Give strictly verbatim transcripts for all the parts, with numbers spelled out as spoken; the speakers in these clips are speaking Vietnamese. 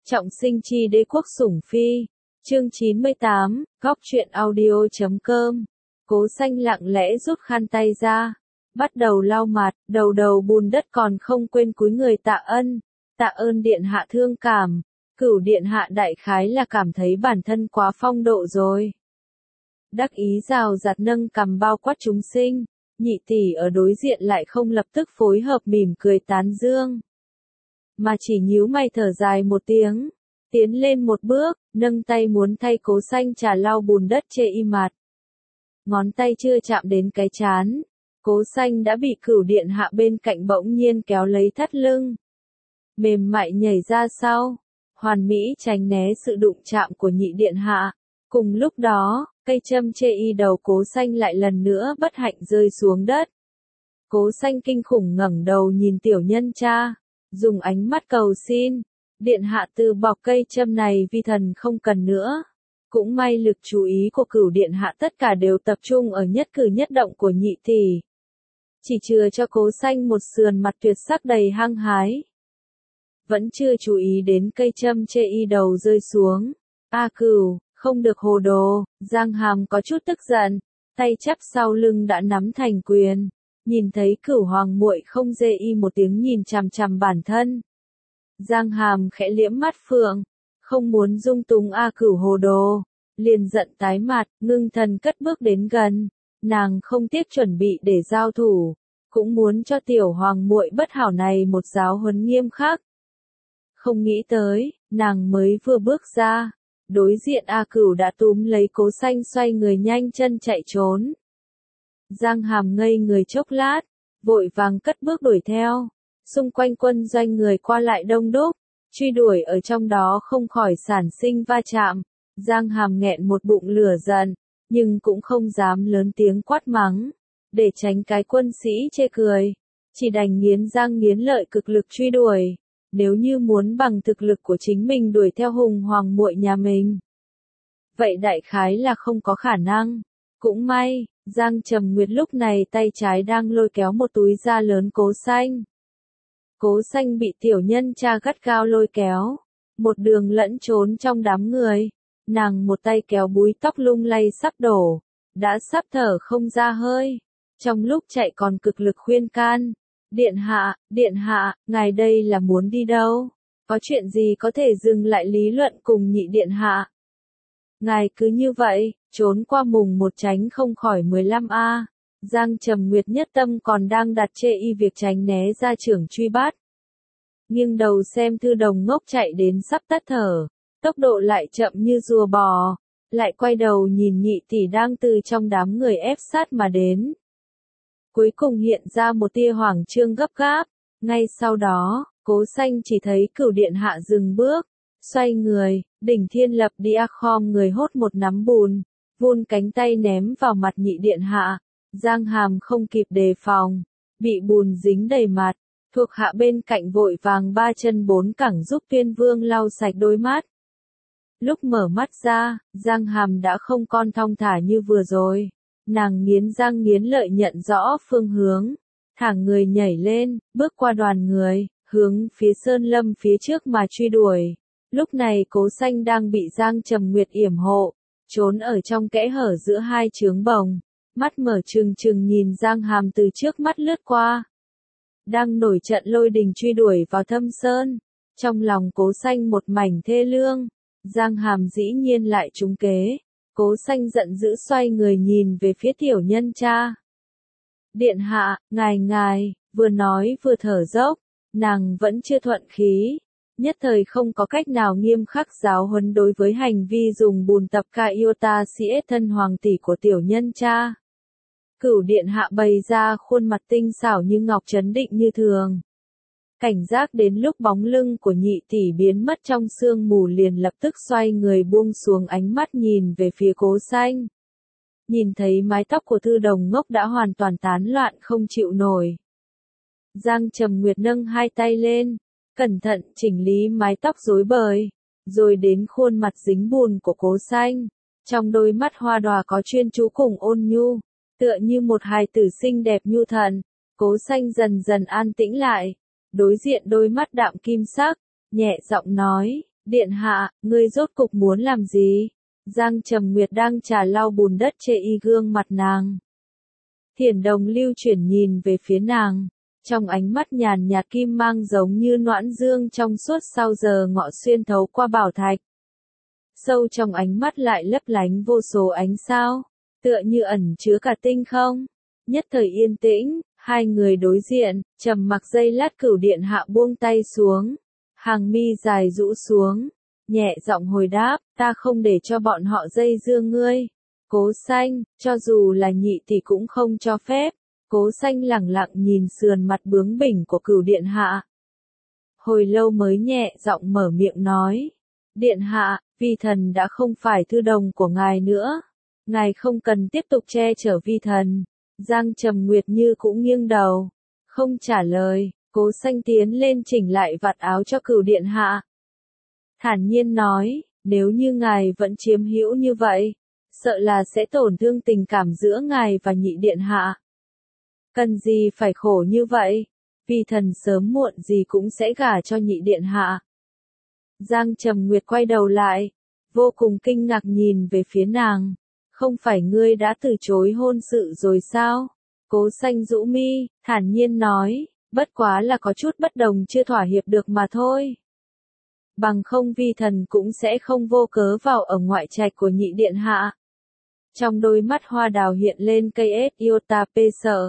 Trọng sinh chi đế quốc sủng phi. Chương chín mươi tám, góc truyện audio chấm com. Cố Xanh lặng lẽ rút khăn tay ra, bắt đầu lau mặt, đầu đầu bùn đất còn không quên cúi người tạ ân, tạ ơn điện hạ thương cảm. Cửu điện hạ đại khái là cảm thấy bản thân quá phong độ rồi. Đắc ý rào rạt nâng cằm bao quát chúng sinh, nhị tỷ ở đối diện lại không lập tức phối hợp mỉm cười tán dương, mà chỉ nhíu mày thở dài một tiếng, tiến lên một bước, nâng tay muốn thay Cố Xanh trà lau bùn đất chê y mặt. Ngón tay chưa chạm đến cái trán, Cố Xanh đã bị cửu điện hạ bên cạnh bỗng nhiên kéo lấy thắt lưng, mềm mại nhảy ra sau, hoàn mỹ tránh né sự đụng chạm của nhị điện hạ. Cùng lúc đó, cây châm chê y đầu Cố Xanh lại lần nữa bất hạnh rơi xuống đất. Cố Xanh kinh khủng ngẩng đầu nhìn tiểu nhân cha, dùng ánh mắt cầu xin, điện hạ từ bỏ cây châm này, vi thần không cần nữa. Cũng may lực chú ý của cửu điện hạ tất cả đều tập trung ở nhất cử nhất động của nhị tỷ, chỉ chừa cho Cố Xanh một sườn mặt tuyệt sắc đầy hăng hái. Vẫn chưa chú ý đến cây châm chê y đầu rơi xuống. A Cửu, không được hồ đồ. Giang Hàm có chút tức giận, tay chắp sau lưng đã nắm thành quyền. Nhìn thấy Cửu hoàng muội không dê y một tiếng nhìn chằm chằm bản thân, Giang Hàm khẽ liễm mắt phượng, không muốn dung túng A Cửu hồ đồ, liền giận tái mặt, ngưng thần cất bước đến gần. Nàng không tiếc chuẩn bị để giao thủ, cũng muốn cho tiểu hoàng muội bất hảo này một giáo huấn nghiêm khắc. Không nghĩ tới, nàng mới vừa bước ra, đối diện A Cửu đã túm lấy Cố Xanh xoay người nhanh chân chạy trốn. Giang Hàm ngây người chốc lát, vội vàng cất bước đuổi theo. Xung quanh quân doanh người qua lại đông đúc, truy đuổi ở trong đó không khỏi sản sinh va chạm. Giang Hàm nghẹn một bụng lửa giận, nhưng cũng không dám lớn tiếng quát mắng, để tránh cái quân sĩ chê cười, chỉ đành nghiến răng nghiến lợi cực lực truy đuổi. Nếu như muốn bằng thực lực của chính mình đuổi theo hùng hoàng muội nhà mình, vậy đại khái là không có khả năng. Cũng may, Giang Trầm Nguyệt lúc này tay trái đang lôi kéo một túi da lớn Cố Xanh. Cố Xanh bị tiểu nhân cha gắt gao lôi kéo, một đường lẫn trốn trong đám người. Nàng một tay kéo búi tóc lung lay sắp đổ, đã sắp thở không ra hơi. Trong lúc chạy còn cực lực khuyên can, điện hạ, điện hạ, ngài đây là muốn đi đâu? Có chuyện gì có thể dừng lại lý luận cùng nhị điện hạ? Ngài cứ như vậy, trốn qua mùng một tránh không khỏi mười lăm a. Giang Trầm Nguyệt nhất tâm còn đang đặt chê y việc tránh né ra trưởng truy bắt. Nghiêng đầu xem Thư Đồng ngốc chạy đến sắp tắt thở, tốc độ lại chậm như rùa bò, lại quay đầu nhìn nhị tỷ đang từ trong đám người ép sát mà đến. Cuối cùng hiện ra một tia hoảng trương gấp gáp, ngay sau đó, Cố Xanh chỉ thấy cửu điện hạ dừng bước, xoay người, đỉnh thiên lập địa khom người hốt một nắm bùn, vun cánh tay ném vào mặt nhị điện hạ. Giang Hàm không kịp đề phòng, bị bùn dính đầy mặt, thuộc hạ bên cạnh vội vàng ba chân bốn cẳng giúp Tuyên Vương lau sạch đôi mắt. Lúc mở mắt ra, Giang Hàm đã không còn thong thả như vừa rồi. Nàng nghiến răng nghiến lợi nhận rõ phương hướng, thẳng người nhảy lên, bước qua đoàn người, hướng phía sơn lâm phía trước mà truy đuổi. Lúc này Cố Xanh đang bị Giang Trầm Nguyệt yểm hộ, trốn ở trong kẽ hở giữa hai trướng bồng, mắt mở trừng trừng nhìn Giang Hàm từ trước mắt lướt qua. Đang nổi trận lôi đình truy đuổi vào thâm sơn, trong lòng Cố Xanh một mảnh thê lương. Giang Hàm dĩ nhiên lại trúng kế. Cố Xanh giận dữ xoay người nhìn về phía tiểu nhân cha. Điện hạ, ngài ngài, vừa nói vừa thở dốc, nàng vẫn chưa thuận khí, nhất thời không có cách nào nghiêm khắc giáo huấn đối với hành vi dùng bùn tập ca iota cs thân hoàng tỷ của tiểu nhân cha. Cửu điện hạ bày ra khuôn mặt tinh xảo như ngọc trấn định như thường. Cảnh giác đến lúc bóng lưng của nhị tỷ biến mất trong sương mù liền lập tức xoay người buông xuống ánh mắt nhìn về phía Cố Xanh. Nhìn thấy mái tóc của Thư Đồng ngốc đã hoàn toàn tán loạn không chịu nổi. Giang Trầm Nguyệt nâng hai tay lên, cẩn thận chỉnh lý mái tóc rối bời, rồi đến khuôn mặt dính bùn của Cố Xanh. Trong đôi mắt hoa đòa có chuyên chú cùng ôn nhu, tựa như một hài tử xinh đẹp nhu thuận. Cố Xanh dần dần an tĩnh lại. Đối diện đôi mắt đạm kim sắc, nhẹ giọng nói, Điện hạ, ngươi rốt cục muốn làm gì? Giang Trầm Nguyệt đang trà lau bùn đất chê y gương mặt nàng. Thiển Đồng lưu chuyển nhìn về phía nàng, trong ánh mắt nhàn nhạt kim mang giống như noãn dương trong suốt sau giờ ngọ xuyên thấu qua bảo thạch. Sâu trong ánh mắt lại lấp lánh vô số ánh sao, tựa như ẩn chứa cả tinh không. Nhất thời yên tĩnh, hai người đối diện, trầm mặc giây lát Cửu điện hạ buông tay xuống, hàng mi dài rũ xuống, nhẹ giọng hồi đáp, ta không để cho bọn họ dây dưa ngươi. Cố Xanh, cho dù là nhị tỷ cũng không cho phép. Cố Xanh lẳng lặng nhìn sườn mặt bướng bỉnh của Cửu điện hạ. Hồi lâu mới nhẹ giọng mở miệng nói, điện hạ, vi thần đã không phải thư đồng của ngài nữa, ngài không cần tiếp tục che chở vi thần. Giang Trầm Nguyệt như cũng nghiêng đầu, không trả lời. Cố Xanh tiến lên chỉnh lại vạt áo cho Cửu điện hạ, thản nhiên nói, nếu như ngài vẫn chiếm hữu như vậy, sợ là sẽ tổn thương tình cảm giữa ngài và nhị điện hạ. Cần gì phải khổ như vậy, vì thần sớm muộn gì cũng sẽ gả cho nhị điện hạ. Giang Trầm Nguyệt quay đầu lại, vô cùng kinh ngạc nhìn về phía nàng, không phải ngươi đã từ chối hôn sự rồi sao? Cố Xanh rũ mi, thản nhiên nói, bất quá là có chút bất đồng chưa thỏa hiệp được mà thôi. Bằng không vi thần cũng sẽ không vô cớ vào ở ngoại trạch của nhị điện hạ. Trong đôi mắt hoa đào hiện lên cây ết iota pê sợ.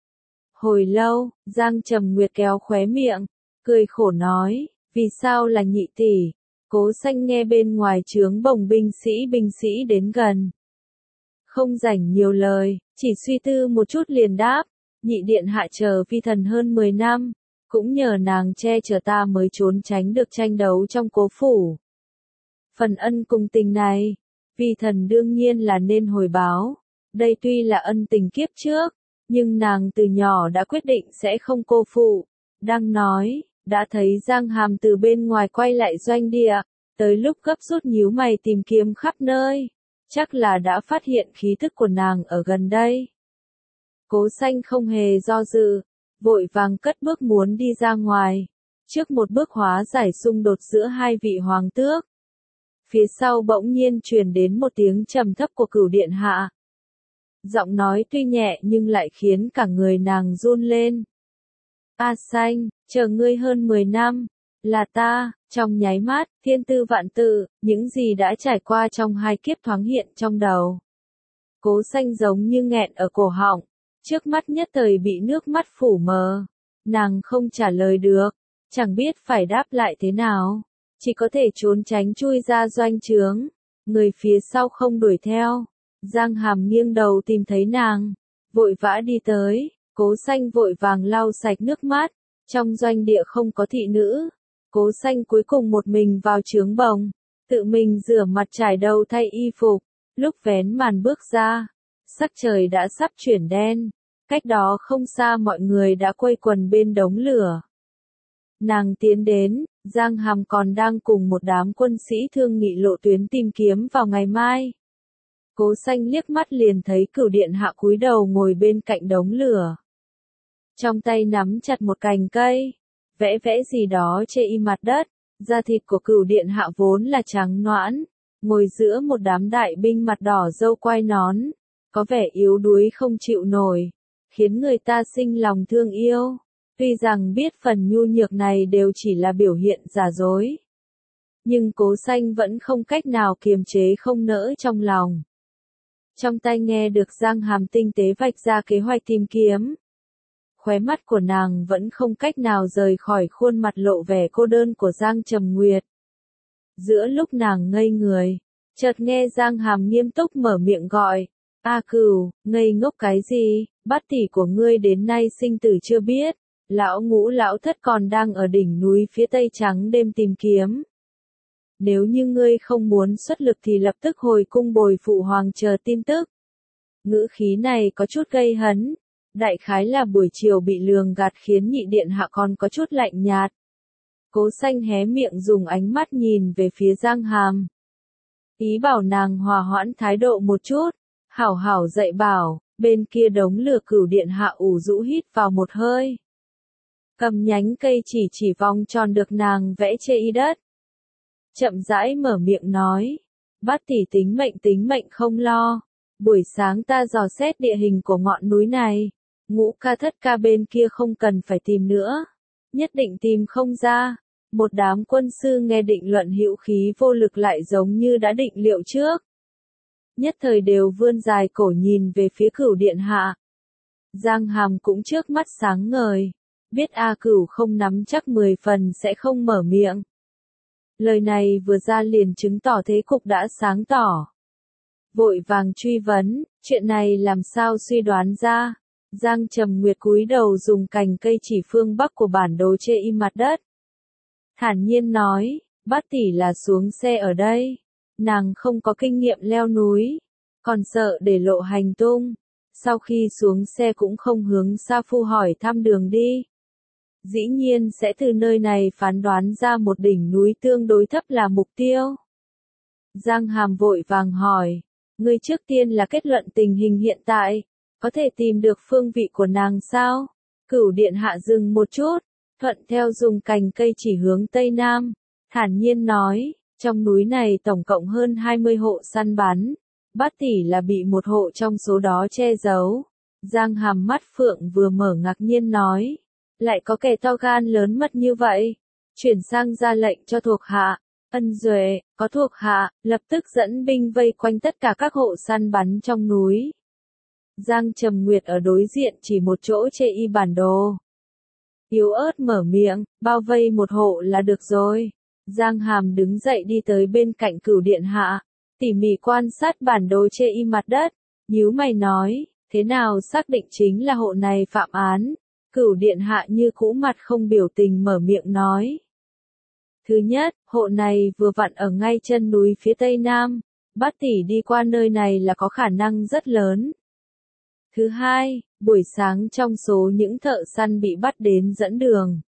Hồi lâu, Giang Trầm Nguyệt kéo khóe miệng, cười khổ nói, vì sao là nhị tỷ? Cố Xanh nghe bên ngoài trướng bồng binh sĩ binh sĩ đến gần. Không rảnh nhiều lời, chỉ suy tư một chút liền đáp, nhị điện hạ chờ vi thần hơn mười năm, cũng nhờ nàng che chở ta mới trốn tránh được tranh đấu trong cố phủ. Phần ân cùng tình này, vi thần đương nhiên là nên hồi báo, đây tuy là ân tình kiếp trước, nhưng nàng từ nhỏ đã quyết định sẽ không cô phụ. Đang nói, đã thấy Giang Hàm từ bên ngoài quay lại doanh địa, tới lúc gấp rút nhíu mày tìm kiếm khắp nơi, chắc là đã phát hiện khí thức của nàng ở gần đây. Cố Xanh không hề do dự, vội vàng cất bước muốn đi ra ngoài, trước một bước hóa giải xung đột giữa hai vị hoàng tước. Phía sau bỗng nhiên truyền đến một tiếng trầm thấp của Cửu điện hạ. Giọng nói tuy nhẹ nhưng lại khiến cả người nàng run lên. A Xanh, chờ ngươi hơn mười năm, là ta. Trong nháy mắt, thiên tư vạn tự, những gì đã trải qua trong hai kiếp thoáng hiện trong đầu. Cố Xanh giống như nghẹn ở cổ họng, trước mắt nhất thời bị nước mắt phủ mờ. Nàng không trả lời được, chẳng biết phải đáp lại thế nào, chỉ có thể trốn tránh chui ra doanh trướng, người phía sau không đuổi theo. Giang Hàm nghiêng đầu tìm thấy nàng, vội vã đi tới. Cố Xanh vội vàng lau sạch nước mắt, trong doanh địa không có thị nữ. Cố Xanh cuối cùng một mình vào trướng bồng, tự mình rửa mặt trải đầu thay y phục, lúc vén màn bước ra, sắc trời đã sắp chuyển đen, cách đó không xa mọi người đã quây quần bên đống lửa. Nàng tiến đến, Giang Hàm còn đang cùng một đám quân sĩ thương nghị lộ tuyến tìm kiếm vào ngày mai. Cố Xanh liếc mắt liền thấy Cửu điện hạ cúi đầu ngồi bên cạnh đống lửa, trong tay nắm chặt một cành cây, vẽ vẽ gì đó trên y mặt đất. Da thịt của Cửu điện hạ vốn là trắng nõn, ngồi giữa một đám đại binh mặt đỏ râu quai nón, có vẻ yếu đuối không chịu nổi, khiến người ta sinh lòng thương yêu. Tuy rằng biết phần nhu nhược này đều chỉ là biểu hiện giả dối, nhưng Cố Xanh vẫn không cách nào kiềm chế không nỡ trong lòng. Trong tai nghe được Giang Hàm tinh tế vạch ra kế hoạch tìm kiếm, khóe mắt của nàng vẫn không cách nào rời khỏi khuôn mặt lộ vẻ cô đơn của Giang Trầm Nguyệt. Giữa lúc nàng ngây người, chợt nghe Giang Hàm nghiêm túc mở miệng gọi, A Cửu, ngây ngốc cái gì, bát tỷ của ngươi đến nay sinh tử chưa biết, lão ngũ lão thất còn đang ở đỉnh núi phía tây trắng đêm tìm kiếm. Nếu như ngươi không muốn xuất lực thì lập tức hồi cung bồi phụ hoàng chờ tin tức. Ngữ khí này có chút gây hấn, đại khái là buổi chiều bị lường gạt khiến nhị điện hạ còn có chút lạnh nhạt. Cố Xanh hé miệng dùng ánh mắt nhìn về phía Giang Hàm, ý bảo nàng hòa hoãn thái độ một chút, hảo hảo dạy bảo. Bên kia đống lửa Cửu điện hạ ủ rũ hít vào một hơi, cầm nhánh cây chỉ chỉ vòng tròn được nàng vẽ trên y đất. chậm rãi mở miệng nói. Bát tỷ tính mệnh tính mệnh không lo. Buổi sáng ta dò xét địa hình của ngọn núi này. Ngũ ca thất ca bên kia không cần phải tìm nữa. Nhất định tìm không ra. Một đám quân sư nghe định luận hữu khí vô lực lại giống như đã định liệu trước. Nhất thời đều vươn dài cổ nhìn về phía Cửu điện hạ. Giang Hàm cũng trước mắt sáng ngời. Biết A Cửu không nắm chắc mười phần sẽ không mở miệng. Lời này vừa ra liền chứng tỏ thế cục đã sáng tỏ. Vội vàng truy vấn, chuyện này làm sao suy đoán ra. Giang Trầm Nguyệt cúi đầu dùng cành cây chỉ phương bắc của bản đồ chê im mặt đất. Thản nhiên nói, Bát tỷ là xuống xe ở đây. Nàng không có kinh nghiệm leo núi, còn sợ để lộ hành tung. Sau khi xuống xe cũng không hướng Sa Phu hỏi thăm đường đi. Dĩ nhiên sẽ từ nơi này phán đoán ra một đỉnh núi tương đối thấp là mục tiêu. Giang Hàm vội vàng hỏi, ngươi trước tiên là kết luận tình hình hiện tại, có thể tìm được phương vị của nàng sao? Cửu điện hạ dừng một chút, thuận theo dùng cành cây chỉ hướng tây nam, thản nhiên nói, trong núi này tổng cộng hơn hai mươi hộ săn bắn, Bát tỷ là bị một hộ trong số đó che giấu. Giang Hàm mắt phượng vừa mở ngạc nhiên nói, lại có kẻ to gan lớn mật như vậy, chuyển sang ra lệnh cho thuộc hạ. Ân Duệ, có thuộc hạ, lập tức dẫn binh vây quanh tất cả các hộ săn bắn trong núi. Giang Trầm Nguyệt ở đối diện chỉ một chỗ chê y bản đồ. Yếu ớt mở miệng, bao vây một hộ là được rồi. Giang Hàm đứng dậy đi tới bên cạnh Cửu điện hạ, tỉ mỉ quan sát bản đồ chê y mặt đất, nhíu mày nói, thế nào xác định chính là hộ này phạm án. Cửu điện hạ như cũ mặt không biểu tình mở miệng nói. Thứ nhất, hộ này vừa vặn ở ngay chân núi phía tây nam, Bát tỷ đi qua nơi này là có khả năng rất lớn. Thứ hai, buổi sáng trong số những thợ săn bị bắt đến dẫn đường,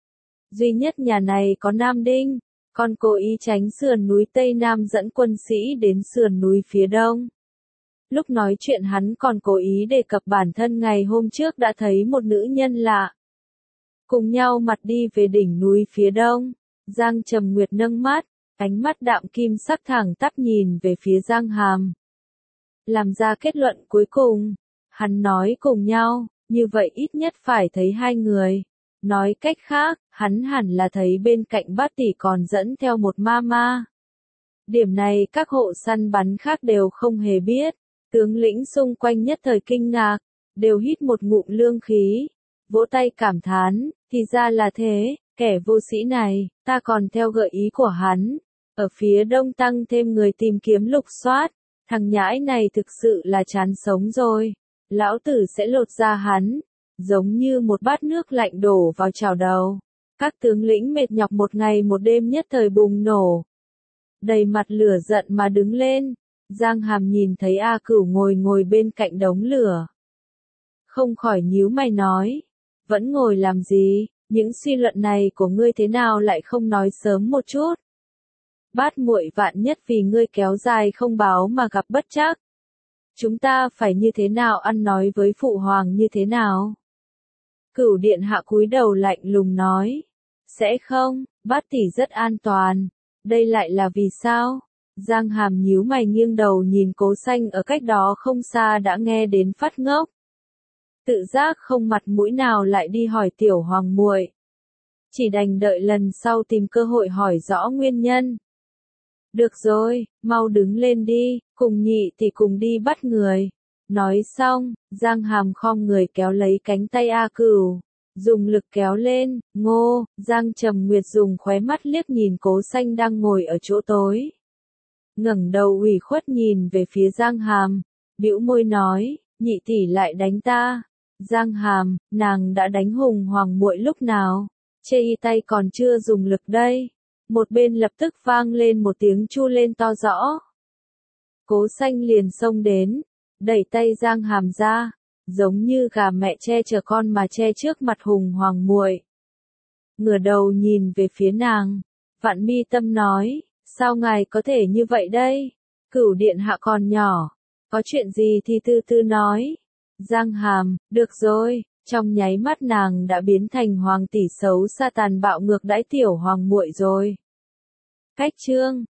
duy nhất nhà này có Nam Đinh, còn cố ý tránh sườn núi tây nam dẫn quân sĩ đến sườn núi phía đông. Lúc nói chuyện hắn còn cố ý đề cập bản thân ngày hôm trước đã thấy một nữ nhân lạ. Cùng nhau mặt đi về đỉnh núi phía đông. Giang Trầm Nguyệt nâng mắt, ánh mắt đạm kim sắc thẳng tắp nhìn về phía Giang Hàm. Làm ra kết luận cuối cùng, hắn nói cùng nhau, như vậy ít nhất phải thấy hai người. Nói cách khác, hắn hẳn là thấy bên cạnh Bát tỷ còn dẫn theo một ma ma. Điểm này các hộ săn bắn khác đều không hề biết. Tướng lĩnh xung quanh nhất thời kinh ngạc, đều hít một ngụm lương khí, vỗ tay cảm thán, thì ra là thế, kẻ vô sĩ này, ta còn theo gợi ý của hắn, ở phía đông tăng thêm người tìm kiếm lục soát, thằng nhãi này thực sự là chán sống rồi, lão tử sẽ lột ra hắn, giống như một bát nước lạnh đổ vào chảo đầu. Các tướng lĩnh mệt nhọc một ngày một đêm nhất thời bùng nổ, đầy mặt lửa giận mà đứng lên. Giang Hàm nhìn thấy A Cửu ngồi ngồi bên cạnh đống lửa, không khỏi nhíu mày nói, vẫn ngồi làm gì, những suy luận này của ngươi thế nào lại không nói sớm một chút. Bát muội vạn nhất vì ngươi kéo dài không báo mà gặp bất trắc. Chúng ta phải như thế nào ăn nói với phụ hoàng như thế nào? Cửu điện hạ cúi đầu lạnh lùng nói, sẽ không, Bát tỷ rất an toàn, đây lại là vì sao? Giang Hàm nhíu mày nghiêng đầu nhìn Cố Xanh ở cách đó không xa đã nghe đến phát ngốc. Tự giác không mặt mũi nào lại đi hỏi tiểu hoàng muội. Chỉ đành đợi lần sau tìm cơ hội hỏi rõ nguyên nhân. Được rồi, mau đứng lên đi, cùng nhị thì cùng đi bắt người. Nói xong, Giang Hàm khom người kéo lấy cánh tay A Cửu, dùng lực kéo lên, ngô, Giang Trầm Nguyệt dùng khóe mắt liếc nhìn Cố Xanh đang ngồi ở chỗ tối. Ngẩng đầu ủy khuất nhìn về phía Giang Hàm, bĩu môi nói, nhị tỷ lại đánh ta. Giang Hàm, nàng đã đánh Hùng Hoàng muội lúc nào? Chê y tay còn chưa dùng lực đây. Một bên lập tức vang lên một tiếng chu lên to rõ. Cố Xanh liền xông đến, đẩy tay Giang Hàm ra, giống như gà mẹ che chở con mà che trước mặt Hùng Hoàng muội. Ngửa đầu nhìn về phía nàng, Vạn Mi Tâm nói, sao ngài có thể như vậy đây? Cửu điện hạ còn nhỏ, có chuyện gì thì từ từ nói. Giang Hàm, được rồi, trong nháy mắt nàng đã biến thành hoàng tỷ xấu xa tàn bạo ngược đãi tiểu hoàng muội rồi. Cách chương